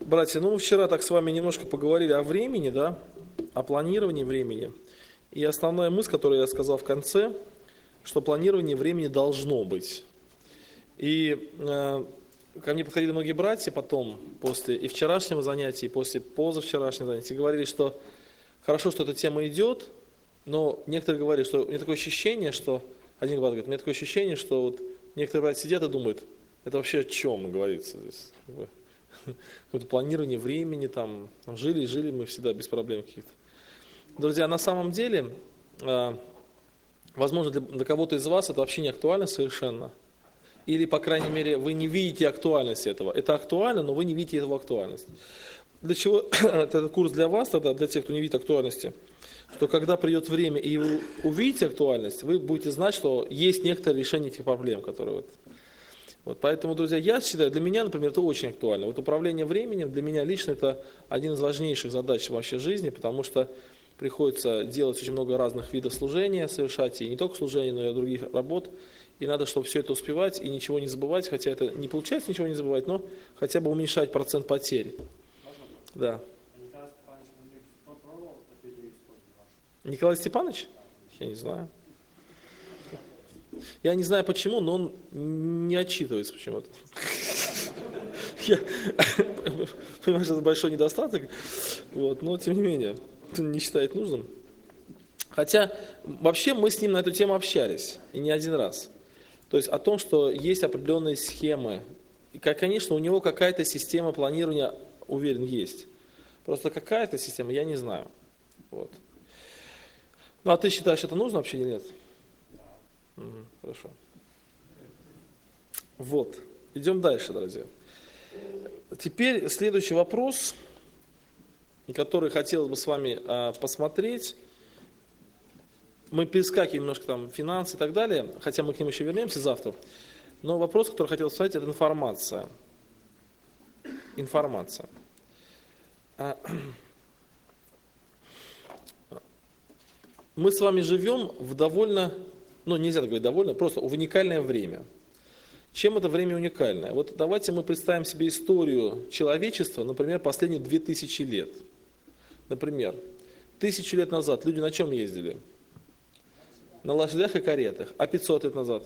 Братья, ну мы вчера так с вами немножко поговорили о времени, да, о планировании времени. И основная мысль, которую я сказал в конце, что планирование времени должно быть. И ко мне подходили многие братья потом, после и вчерашнего занятия, и после позавчерашнего занятия, и говорили, что хорошо, что эта тема идет, но некоторые говорят, что у меня такое ощущение, что, один брат говорит, у меня такое ощущение, что вот некоторые братья сидят и думают, это вообще о чем говорится здесь? Какое-то планирование времени, там, жили мы всегда без проблем каких-то. Друзья, на самом деле, возможно, для кого-то из вас это вообще не актуально совершенно. Или, по крайней мере, вы не видите актуальность этого. Это актуально, но вы не видите его актуальность. Для чего этот курс для вас, тогда, для тех, кто не видит актуальности, что когда придет время и вы увидите актуальность, вы будете знать, что есть некоторые решения этих проблем, которые вот. Поэтому, друзья, я считаю, для меня, например, это очень актуально. Вот управление временем для меня лично это один из важнейших задач вообще жизни, потому что приходится делать очень много разных видов служения, совершать и не только служения, но и других работ. И надо, чтобы все это успевать и ничего не забывать, хотя это не получается ничего не забывать, но хотя бы уменьшать процент потерь. Да. Николай Степанович? Я не знаю. Я не знаю почему, но он не отчитывается почему-то. Я понимаю, что это большой недостаток, вот, но тем не менее, не считает нужным. Хотя вообще мы с ним на эту тему общались, и не один раз. То есть о том, что есть определенные схемы. И, конечно, у него какая-то система планирования, уверен, есть. Просто какая-то система, я не знаю. Вот. Ну а ты считаешь, это нужно вообще или нет? Хорошо. Вот. Идем дальше, друзья. Теперь следующий вопрос, который хотелось бы с вами посмотреть. Мы перескакиваем немножко там финансы и так далее, хотя мы к ним еще вернемся завтра. Но вопрос, который хотел сказать, это информация. Информация. Мы с вами живем в довольно, ну нельзя так говорить довольно, просто в уникальное время. Чем это время уникальное? Вот давайте мы представим себе историю человечества, например, последние 2000 лет. Например, 1000 лет назад люди на чем ездили? На лошадях и каретах. А 500 лет назад?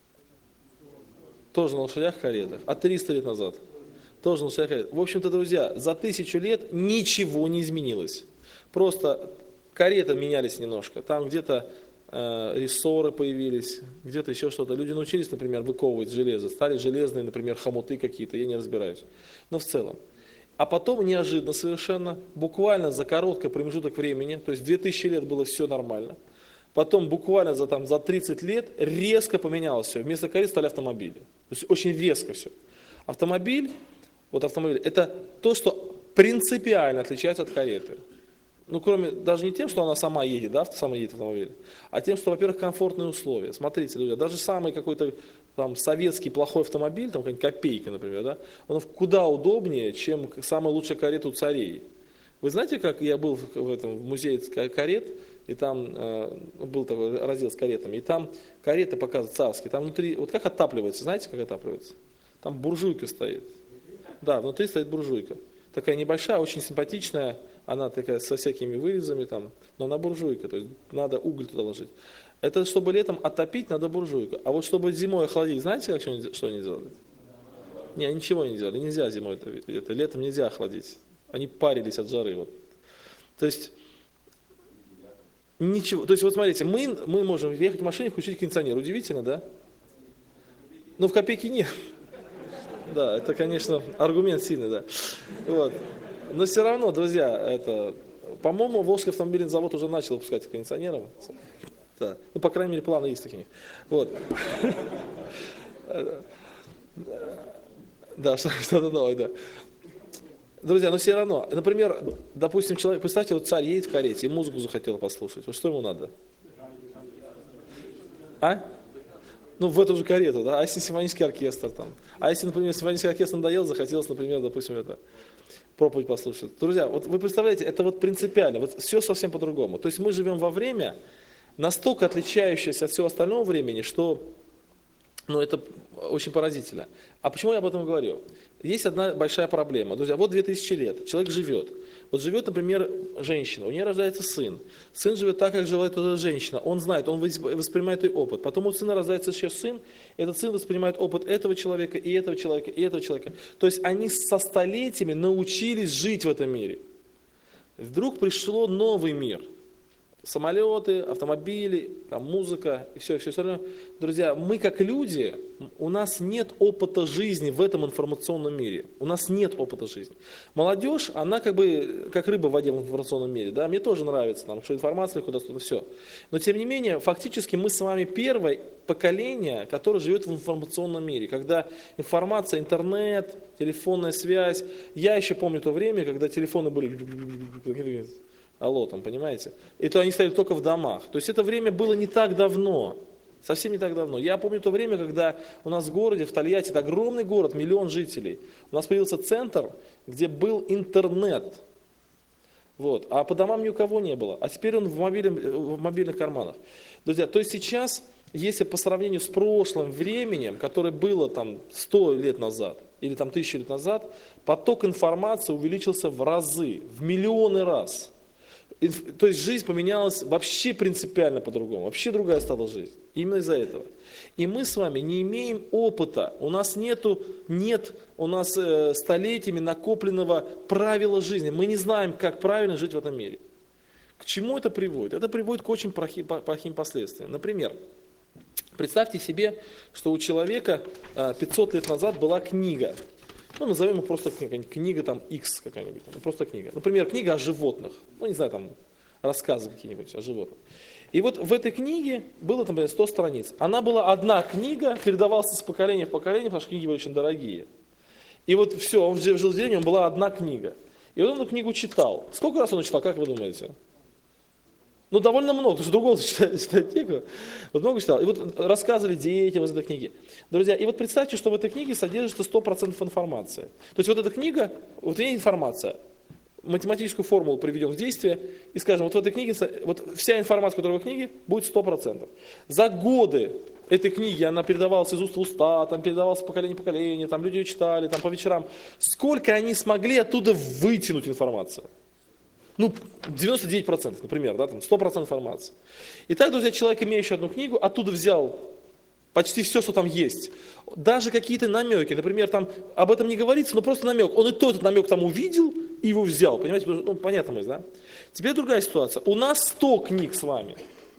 Тоже на лошадях и каретах. А 300 лет назад? Тоже на лошадях и каретах. В общем-то, друзья, за 1000 лет ничего не изменилось. Просто кареты менялись немножко. Там где-то рессоры появились, где-то еще что-то. Люди научились, например, выковывать железо. Стали железные, например, хомуты какие-то, я не разбираюсь. Но в целом. А потом неожиданно совершенно, буквально за короткий промежуток времени, то есть 2000 лет было все нормально. Потом буквально за 30 лет резко поменялось все. Вместо карет стали автомобили. То есть очень резко все. Автомобиль, это то, что принципиально отличается от кареты. Ну, кроме, даже не тем, что она сама едет, да, сама едет автомобиль, а тем, что, во-первых, комфортные условия. Смотрите, друзья, даже самый какой-то там советский плохой автомобиль, там какая-нибудь Копейка, например, да, он куда удобнее, чем самая лучшая карета у царей. Вы знаете, как я был в музее карет, и там был такой раздел с каретами, и там кареты показывают царские, там внутри, вот как отапливается, знаете, как отапливается? Там буржуйка стоит. Да, внутри стоит буржуйка. Такая небольшая, очень симпатичная, она такая со всякими вырезами там, но она буржуйка, то есть надо уголь туда ложить. Это чтобы летом отопить, надо буржуйку. А вот чтобы зимой охладить, знаете, что они делали? Не, ничего не делали, нельзя зимой это летом нельзя охладить. Они парились от жары. Вот. То есть ничего. То есть вот смотрите, мы можем ехать в машине, включить кондиционер. Удивительно, да? Но в Копейке нет. Да, это, конечно, аргумент сильный, да. Вот. Но все равно, друзья, по-моему, Волжский автомобильный завод уже начал выпускать кондиционеры. Да. Ну, по крайней мере, планы есть такие. Вот. Да, что-то новое, да. Друзья, но все равно, например, допустим, человек, представьте, вот царь едет в карете и музыку захотел послушать. Вот что ему надо? А? Ну, в эту же карету, да? А если симфонический оркестр там? А если, например, симфонический оркестр надоел, захотелось, например, допустим, проповедь послушать. Друзья, вот вы представляете, это вот принципиально, вот все совсем по-другому. То есть мы живем во время, настолько отличающееся от всего остального времени, что Но это очень поразительно. А почему я об этом говорю? Есть одна большая проблема. Друзья, вот 2000 лет, человек живет. Вот живет, например, женщина, у нее рождается сын. Сын живет так, как живет эта женщина. Он знает, он воспринимает ее опыт. Потом у сына рождается еще сын, этот сын воспринимает опыт этого человека, и этого человека, и этого человека. То есть они со столетиями научились жить в этом мире. Вдруг пришло новый мир. Самолеты, автомобили, там, музыка и все остальное. Друзья, мы как люди, у нас нет опыта жизни в этом информационном мире. У нас нет опыта жизни. Молодежь, она как бы как рыба в воде в информационном мире. Да? Мне тоже нравится, там, что информация куда-то, все. Но тем не менее, фактически мы с вами первое поколение, которое живет в информационном мире. Когда информация, интернет, телефонная связь. Я еще помню то время, когда телефоны были... Алло, там, понимаете? Это они стояли только в домах. То есть это время было не так давно. Совсем не так давно. Я помню то время, когда у нас в городе, в Тольятти, это огромный город, 1 000 000 жителей. У нас появился центр, где был интернет. Вот. А по домам ни у кого не было. А теперь он в мобильных карманах. Друзья, то есть сейчас, если по сравнению с прошлым временем, которое было там 100 лет назад, или там 1000 лет назад, поток информации увеличился в разы, в миллионы раз. То есть жизнь поменялась вообще принципиально по-другому, вообще другая стала жизнь. Именно из-за этого. И мы с вами не имеем опыта, у нас нет столетиями накопленного правила жизни. Мы не знаем, как правильно жить в этом мире. К чему это приводит? Это приводит к очень плохим последствиям. Например, представьте себе, что у человека 500 лет назад была книга. Ну, назовем ее просто книга там X какая-нибудь, просто книга. Например, книга о животных. Ну, не знаю, там рассказы какие-нибудь о животных. И вот в этой книге было, например, 100 страниц. Она была одна книга, передавалась с поколения в поколение, потому что книги были очень дорогие. И вот все, он жил в деревне, была одна книга. И вот он эту книгу читал. Сколько раз он читал, как вы думаете? Ну, довольно много, потому что другого читать некого. Вот много читал. И вот рассказывали детям из этой книги. Друзья, и вот представьте, что в этой книге содержится 100% информации. То есть вот эта книга, вот в ней информация. Математическую формулу приведем в действие и скажем, вот в этой книге, вот вся информация, которая в книге, будет 100%. За годы этой книги она передавалась из уст в уста, там передавалась поколение в поколение, там люди ее читали, там по вечерам. Сколько они смогли оттуда вытянуть информацию? Ну, 99%, например, да, там 100% информации. Итак, друзья, человек, имеющий одну книгу, оттуда взял почти все, что там есть. Даже какие-то намеки, например, там об этом не говорится, но просто намек. Он и тот этот намек там увидел и его взял, понимаете, ну, понятно, мы, да? Теперь другая ситуация. У нас 100 книг с вами.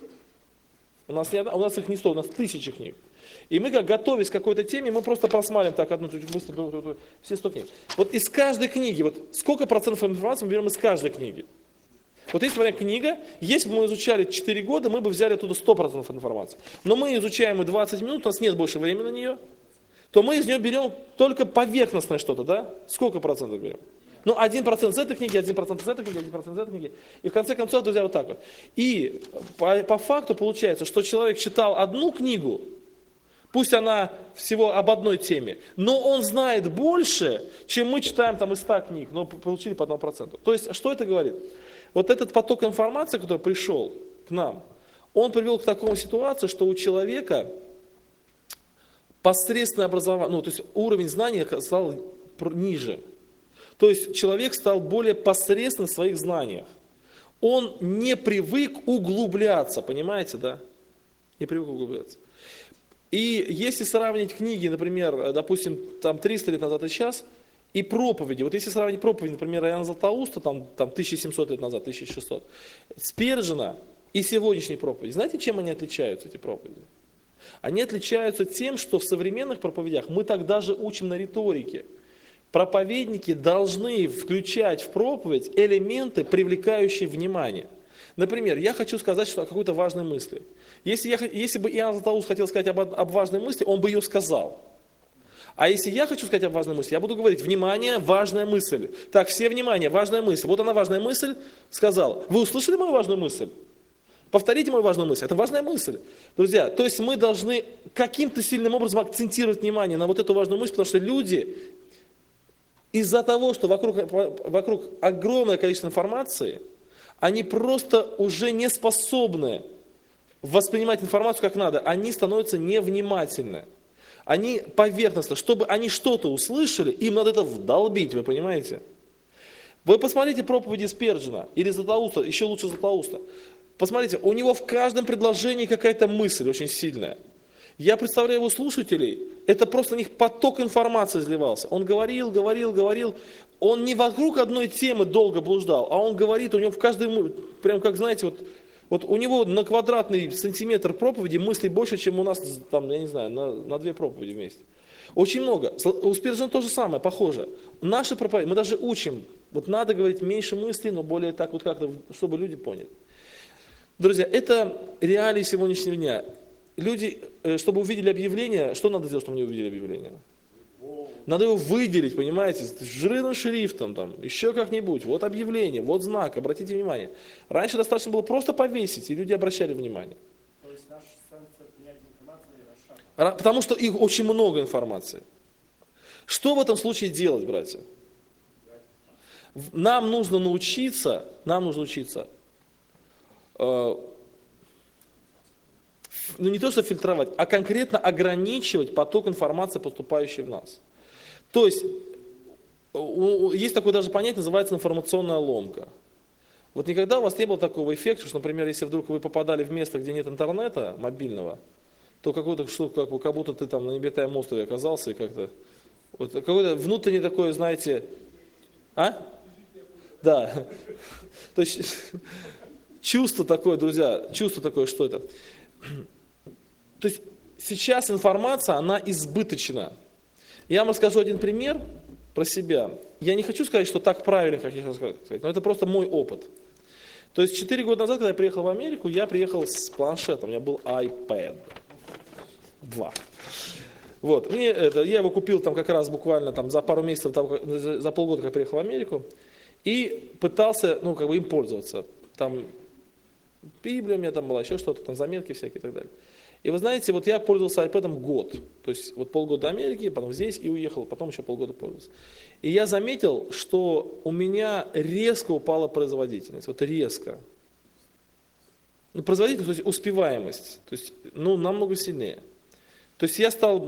У нас их не 100, у нас 1000 книг. И мы, как готовясь к какой-то теме, мы просто просматриваем так одну, быстро, все 100 книг. Вот из каждой книги, вот сколько процентов информации мы берем из каждой книги? Вот если, например, книга, если бы мы изучали 4 года, мы бы взяли оттуда 100% информации. Но мы изучаем ее 20 минут, у нас нет больше времени на нее, то мы из нее берем только поверхностное что-то, да? Сколько процентов берем? Ну, 1% из этой книги, 1% из этой книги, 1% из этой книги. И в конце концов, друзья, вот так вот. И по факту получается, что человек читал одну книгу, пусть она всего об одной теме, но он знает больше, чем мы читаем там из 100 книг, но получили по 1%. То есть, что это говорит? Вот этот поток информации, который пришел к нам, он привел к такому ситуации, что у человека посредственное образование, ну, то есть уровень знаний стал ниже. То есть человек стал более посредственным в своих знаниях. Он не привык углубляться, понимаете, да? Не привык углубляться. И если сравнить книги, например, допустим, там 300 лет назад и сейчас, и проповеди, вот если сравнить проповеди, например, Иоанна Златоуста, там 1700 лет назад, 1600, Спержина и сегодняшней проповеди, знаете, чем они отличаются, эти проповеди? Они отличаются тем, что в современных проповедях мы так даже учим на риторике. Проповедники должны включать в проповедь элементы, привлекающие внимание. Например, я хочу сказать что о какой-то важной мысли. Если бы Иоанн Златоуст хотел сказать об важной мысли, он бы ее сказал. А если я хочу сказать об важной мысли, я буду говорить, внимание, важная мысль. Так, все внимание, важная мысль. Вот она, важная мысль, сказал. Вы услышали мою важную мысль? Повторите мою важную мысль. Это важная мысль. Друзья, то есть мы должны каким-то сильным образом акцентировать внимание на вот эту важную мысль, потому что люди из-за того, что вокруг огромное количество информации, они просто уже не способны воспринимать информацию как надо. Они становятся невнимательны. Они поверхностно, чтобы они что-то услышали, им надо это вдолбить, вы понимаете? Вы посмотрите проповеди Спержина или Златоуста, еще лучше Златоуста. Посмотрите, у него в каждом предложении какая-то мысль очень сильная. Я представляю его слушателей, это просто у них поток информации изливался. Он говорил. Он не вокруг одной темы долго блуждал, а он говорит, у него в каждой, прям как знаете, вот у него на квадратный сантиметр проповеди мыслей больше, чем у нас, там, я не знаю, на 2 проповеди вместе. Очень много. У Спиржина то же самое, похоже. Наши проповеди, мы даже учим, вот надо говорить меньше мыслей, но более так вот как-то, чтобы люди поняли. Друзья, это реалии сегодняшнего дня. Люди, чтобы увидели объявление, что надо сделать, чтобы они увидели объявление? Надо его выделить, понимаете, жирным шрифтом, там, еще как-нибудь. Вот объявление, вот знак, обратите внимание. Раньше достаточно было просто повесить, и люди обращали внимание. То есть наша станция принятия информации расшатана. Потому что их очень много информации. Что в этом случае делать, братья? Нам нужно учиться, ну не то что фильтровать, а конкретно ограничивать поток информации, поступающей в нас. То есть, есть такое даже понятие, называется информационная ломка. Вот никогда у вас не было такого эффекта, что, например, если вдруг вы попадали в место, где нет интернета мобильного, то какую-то штуку, как будто ты там на необитаемом острове оказался, и как-то, вот какое-то внутреннее такое, знаете, Да. То есть, чувство такое, друзья, что это? То есть, сейчас информация, она избыточна. Я вам расскажу один пример про себя. Я не хочу сказать, что так правильно, как я хочу сказать, но это просто мой опыт. То есть 4 года назад, когда я приехал в Америку, я приехал с планшетом, у меня был iPad 2. Вот, я его купил там как раз буквально там, за пару месяцев, за полгода, когда я приехал в Америку, и пытался, им пользоваться. Там Библия у меня там была, еще что-то, там заметки всякие и так далее. И вы знаете, вот я пользовался iPad год. То есть вот полгода в Америке, потом здесь и уехал, потом еще полгода пользовался. И я заметил, что у меня резко упала производительность. Вот резко. Производительность, то есть успеваемость. То есть, намного сильнее. То есть я стал,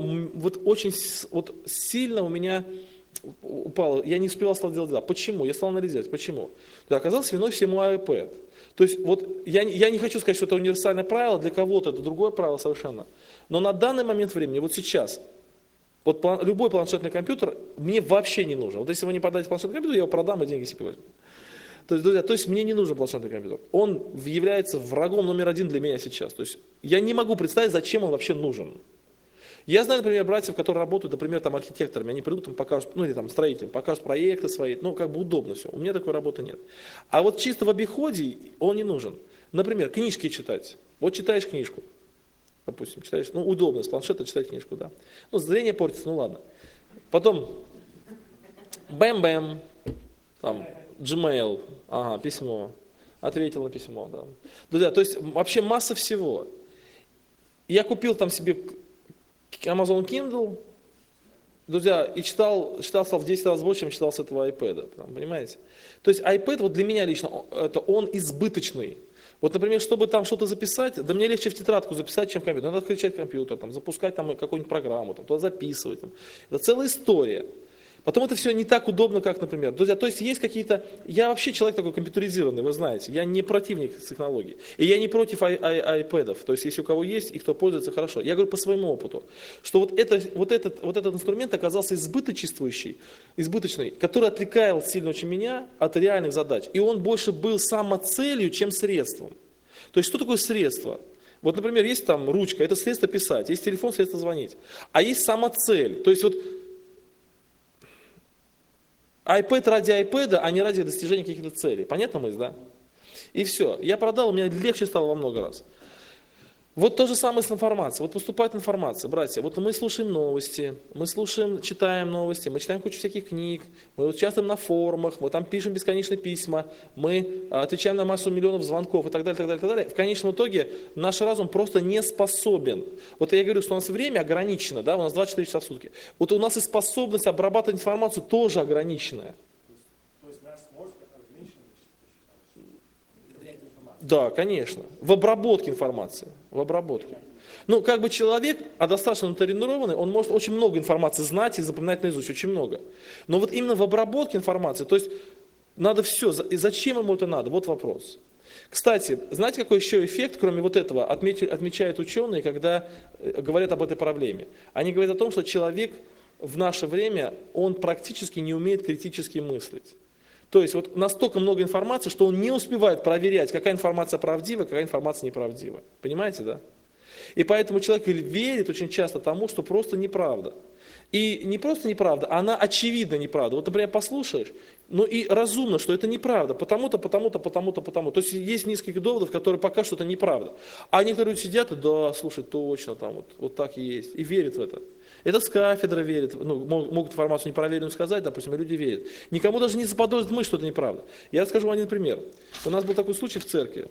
сильно у меня упало, я не успевал делать дела. Почему? Я стал анализировать. Почему? Оказалось, виной всему iPad. То есть я не хочу сказать, что это универсальное правило, для кого-то это другое правило совершенно. Но на данный момент времени, вот сейчас, любой планшетный компьютер мне вообще не нужен. Вот если вы не продаете планшетный компьютер, я его продам и деньги себе возьму. То есть, друзья, мне не нужен планшетный компьютер. Он является врагом номер 1 для меня сейчас. То есть я не могу представить, зачем он вообще нужен. Я знаю, например, братьев, которые работают, например, там архитекторами, они придут, им покажут, или там строителям, покажут проекты свои, удобно все. У меня такой работы нет. А вот чисто в обиходе он не нужен. Например, книжки читать. Вот читаешь книжку, допустим, читаешь, удобно, с планшета читать книжку, да. Зрение портится, ладно. Потом, бэм-бэм, там, Gmail, письмо, ответил на письмо, да. Друзья, то есть вообще масса всего. Я купил там себе Amazon Kindle, друзья, и читал в 10 раз больше, чем читал с этого iPad, понимаете? То есть iPad для меня лично, он избыточный. Вот, например, чтобы там что-то записать, да мне легче в тетрадку записать, чем в компьютер. Надо включать компьютер, запускать какую-нибудь программу, туда записывать. Это целая история. Потом это все не так удобно, как, например. Друзья, то есть есть какие-то... Я вообще человек такой компьютеризированный, вы знаете. Я не противник технологий. И я не против iPad'ов. То есть если у кого есть и кто пользуется, хорошо. Я говорю по своему опыту, что этот инструмент оказался избыточный, который отвлекал сильно очень меня от реальных задач. И он больше был самоцелью, чем средством. То есть что такое средство? Вот, например, есть там ручка, это средство писать. Есть телефон, средство звонить. А есть самоцель. То есть iPad ради iPad, а не ради достижения каких-то целей. Понятно мысль, да? И все. Я продал, у меня легче стало во много раз. Вот то же самое с информацией. Вот поступает информация, братья. Вот мы слушаем новости, читаем новости, мы читаем кучу всяких книг, мы участвуем на форумах, мы там пишем бесконечные письма, мы отвечаем на массу миллионов звонков и так далее, так далее, так далее. В конечном итоге наш разум просто не способен. Вот я говорю, что у нас время ограничено, да, у нас 24 часа в сутки. Вот у нас и способность обрабатывать информацию тоже ограниченная. То есть наш мозг ограничен. Да, конечно. В обработке информации. В обработке. Ну, как бы человек, а достаточно натренированный, он может очень много информации знать и запоминать наизусть, очень много. Но вот именно в обработке информации, то есть надо все. И зачем ему это надо? Вот вопрос. Кстати, знаете, какой еще эффект, кроме вот этого, отмечают ученые, когда говорят об этой проблеме? Они говорят о том, что человек в наше время, он практически не умеет критически мыслить. То есть вот настолько много информации, что он не успевает проверять, какая информация правдива, какая информация неправдива. Понимаете, да? И поэтому человек верит очень часто тому, что просто неправда. И не просто неправда, она очевидно неправда. Вот, например, послушаешь, ну и разумно, что это неправда, потому-то, потому-то, потому-то, потому. То есть есть несколько доводов, которые покажут, что это неправда. А некоторые сидят и, да, слушай, точно, там вот так и есть, и верят в это. Это с кафедры верят, ну, могут информацию непроверенную сказать, допустим, и люди верят. Никому даже не заподозрит мысль, что это неправда. Я расскажу вам один пример. У нас был такой случай в церкви.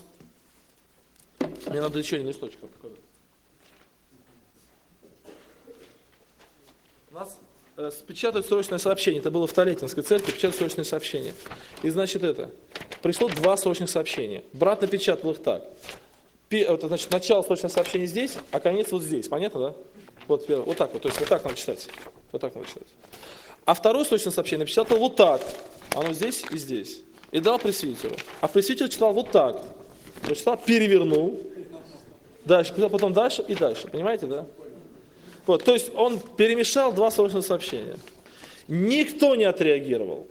Мне надо еще один листочек показать. У нас печатают срочное сообщение. Это было в Толетинской церкви, печатают срочное сообщение. И значит пришло 2 срочных сообщения. Брат напечатал их так. Значит, начало срочного сообщения здесь, а конец вот здесь. Понятно, да? Вот так вот, то есть вот так надо читать. Вот так надо читать. А второе срочное сообщение напечатал вот так. Оно здесь и здесь. И дал пресвитеру. А пресвитер читал вот так. Прочитал, перевернул. Дальше, потом дальше и дальше. Понимаете, да? Вот, то есть он перемешал 2 срочных сообщения. Никто не отреагировал.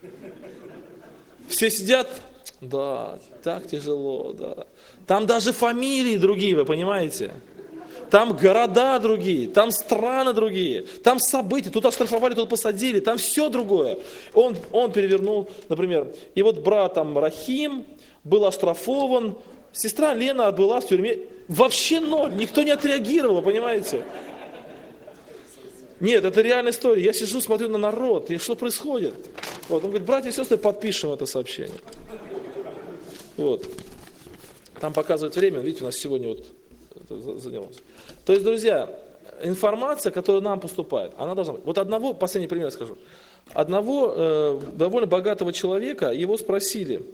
Все сидят, да, так тяжело, да. Там даже фамилии другие, вы понимаете? Там города другие, там страны другие, там события, тут оштрафовали, тут посадили, там все другое. Он перевернул, например, и вот брат там Рахим был оштрафован, сестра Лена была в тюрьме. Вообще ноль, никто не отреагировал, понимаете? Нет, это реальная история. Я сижу, смотрю на народ, и что происходит? Вот, он говорит, братья и сестры, подпишем это сообщение. Вот. Там показывает время, видите, у нас сегодня вот это занялось. То есть, друзья, информация, которая нам поступает, она должна быть. Вот последний пример скажу. Одного довольно богатого человека, его спросили,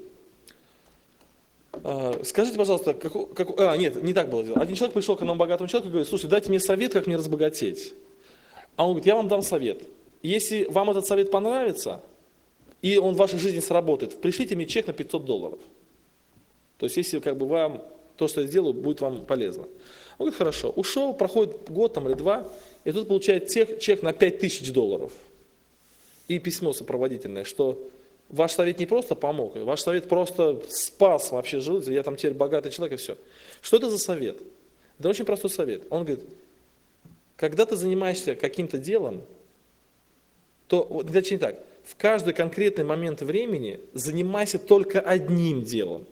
скажите, пожалуйста, нет, не так было дело. Один человек пришел к одному богатому человеку и говорит, слушай, дайте мне совет, как мне разбогатеть. А он говорит, я вам дам совет. Если вам этот совет понравится, и он в вашей жизни сработает, пришлите мне чек на $500. То есть, если как бы вам то, что я сделаю, будет вам полезно. Он говорит, хорошо. Ушел, проходит год там, или 2, и тут получает чек на $5000. И письмо сопроводительное, что ваш совет не просто помог, ваш совет просто спас вообще жизнь, я там теперь богатый человек и все. Что это за совет? Это очень простой совет. Он говорит, когда ты занимаешься каким-то делом, то, точнее так, в каждый конкретный момент времени занимайся только одним делом.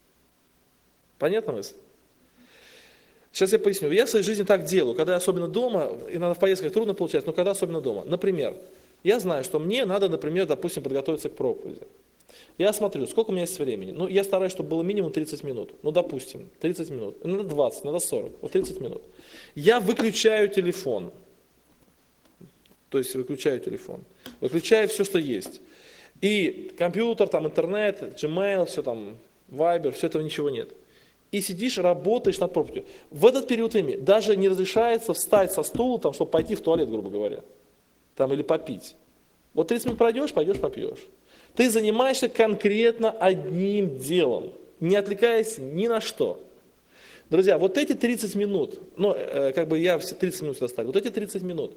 Понятно мысль? Сейчас я поясню. Я в своей жизни так делаю, когда я особенно дома, иногда в поездках трудно получается, но когда особенно дома. Например, я знаю, что мне надо, например, допустим, подготовиться к проповеди. Я смотрю, сколько у меня есть времени. Ну, я стараюсь, чтобы было минимум 30 минут. Ну, допустим, 30 минут. Иногда 20, иногда 40. Вот 30 минут. Я выключаю телефон. То есть выключаю телефон. Выключаю все, что есть. И компьютер, там, интернет, Gmail, все там, Viber, все этого ничего нет. И сидишь, работаешь над проповедью. В этот период времени даже не разрешается встать со стула, там, чтобы пойти в туалет, грубо говоря. Там, или попить. Вот 30 минут пройдешь, пойдешь, попьешь. Ты занимаешься конкретно одним делом, не отвлекаясь ни на что. Друзья, вот эти 30 минут, как бы я все 30 минут оставил, вот эти 30 минут,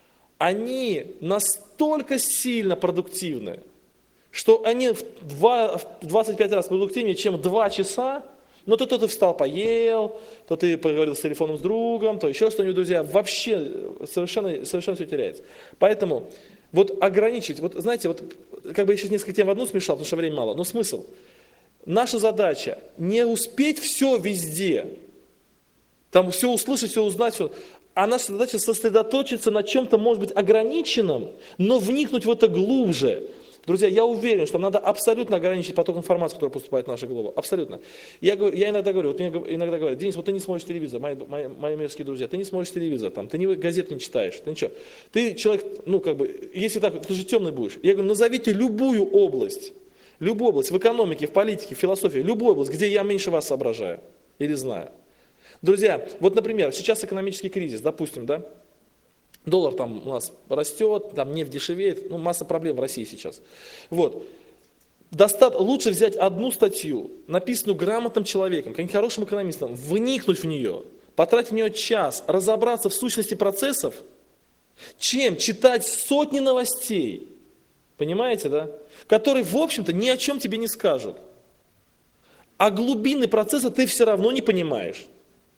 они настолько сильно продуктивны, что они в 25 раз продуктивнее, чем 2 часа. Но то ты встал, поел, то ты поговорил с телефоном с другом, то еще что-нибудь, друзья, вообще совершенно все теряется. Поэтому вот ограничить, вот знаете, вот как бы я сейчас несколько тем в одну смешал, потому что времени мало, но смысл. Наша задача не успеть все везде, там все услышать, все узнать, все. А наша задача сосредоточиться на чем-то, может быть, ограниченном, но вникнуть в это глубже. Друзья, я уверен, что надо абсолютно ограничить поток информации, который поступает в нашу голову. Абсолютно. Я иногда говорю, вот мне иногда говорят, Денис, вот ты не смотришь телевизор, мои мерзкие друзья, ты не смотришь телевизор, там, ты газет не читаешь, ты ничего. Ты человек, ну как бы, если так, ты же темный будешь. Я говорю, назовите любую область, Любую область, в экономике, в политике, в философии, любую область, где я меньше вас соображаю или знаю. Друзья, вот, например, сейчас экономический кризис, допустим, да, доллар там у нас растет, там нефть дешевеет, ну, масса проблем в России сейчас. Вот. Лучше взять одну статью, написанную грамотным человеком, каким-нибудь хорошим экономистом, вникнуть в нее, потратить в нее час, разобраться в сущности процессов, чем читать сотни новостей, понимаете, да, которые, в общем-то, ни о чем тебе не скажут. А глубины процесса ты все равно не понимаешь.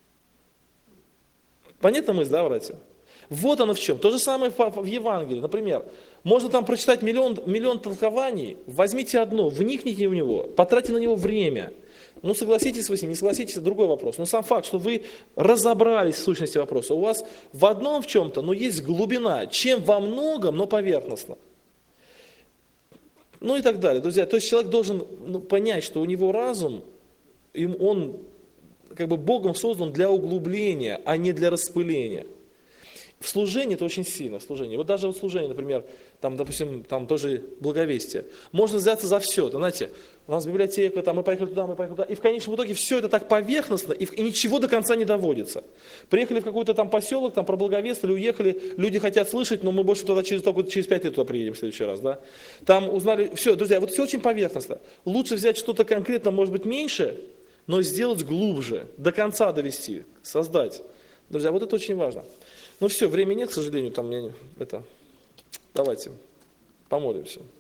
Понятно мысль, да, братья? Вот оно в чем. То же самое в Евангелии. Например, можно там прочитать миллион толкований, возьмите одно, вникните в него, потратьте на него время. Ну, согласитесь вы с ним, не согласитесь, это другой вопрос. Но сам факт, что вы разобрались в сущности вопроса, у вас в одном в чем-то, но есть глубина, чем во многом, но поверхностно. Ну и так далее. Друзья, то есть человек должен понять, что у него разум, он как бы Богом создан для углубления, а не для распыления. В служении это очень сильно, в служении. Вот даже в служении, например, там, допустим, там тоже благовестие. Можно взяться за все. Знаете, у нас библиотека, там, мы поехали туда, и в конечном итоге все это так поверхностно, и ничего до конца не доводится. Приехали в какой-то там поселок, там проблаговествовали, уехали, люди хотят слышать, но мы больше туда только через 5 лет туда приедем в следующий раз. Да? Там узнали, все, друзья, вот все очень поверхностно. Лучше взять что-то конкретно, может быть, меньше, но сделать глубже, до конца довести, создать. Друзья, вот это очень важно. Ну все, времени нет, к сожалению, давайте помолимся.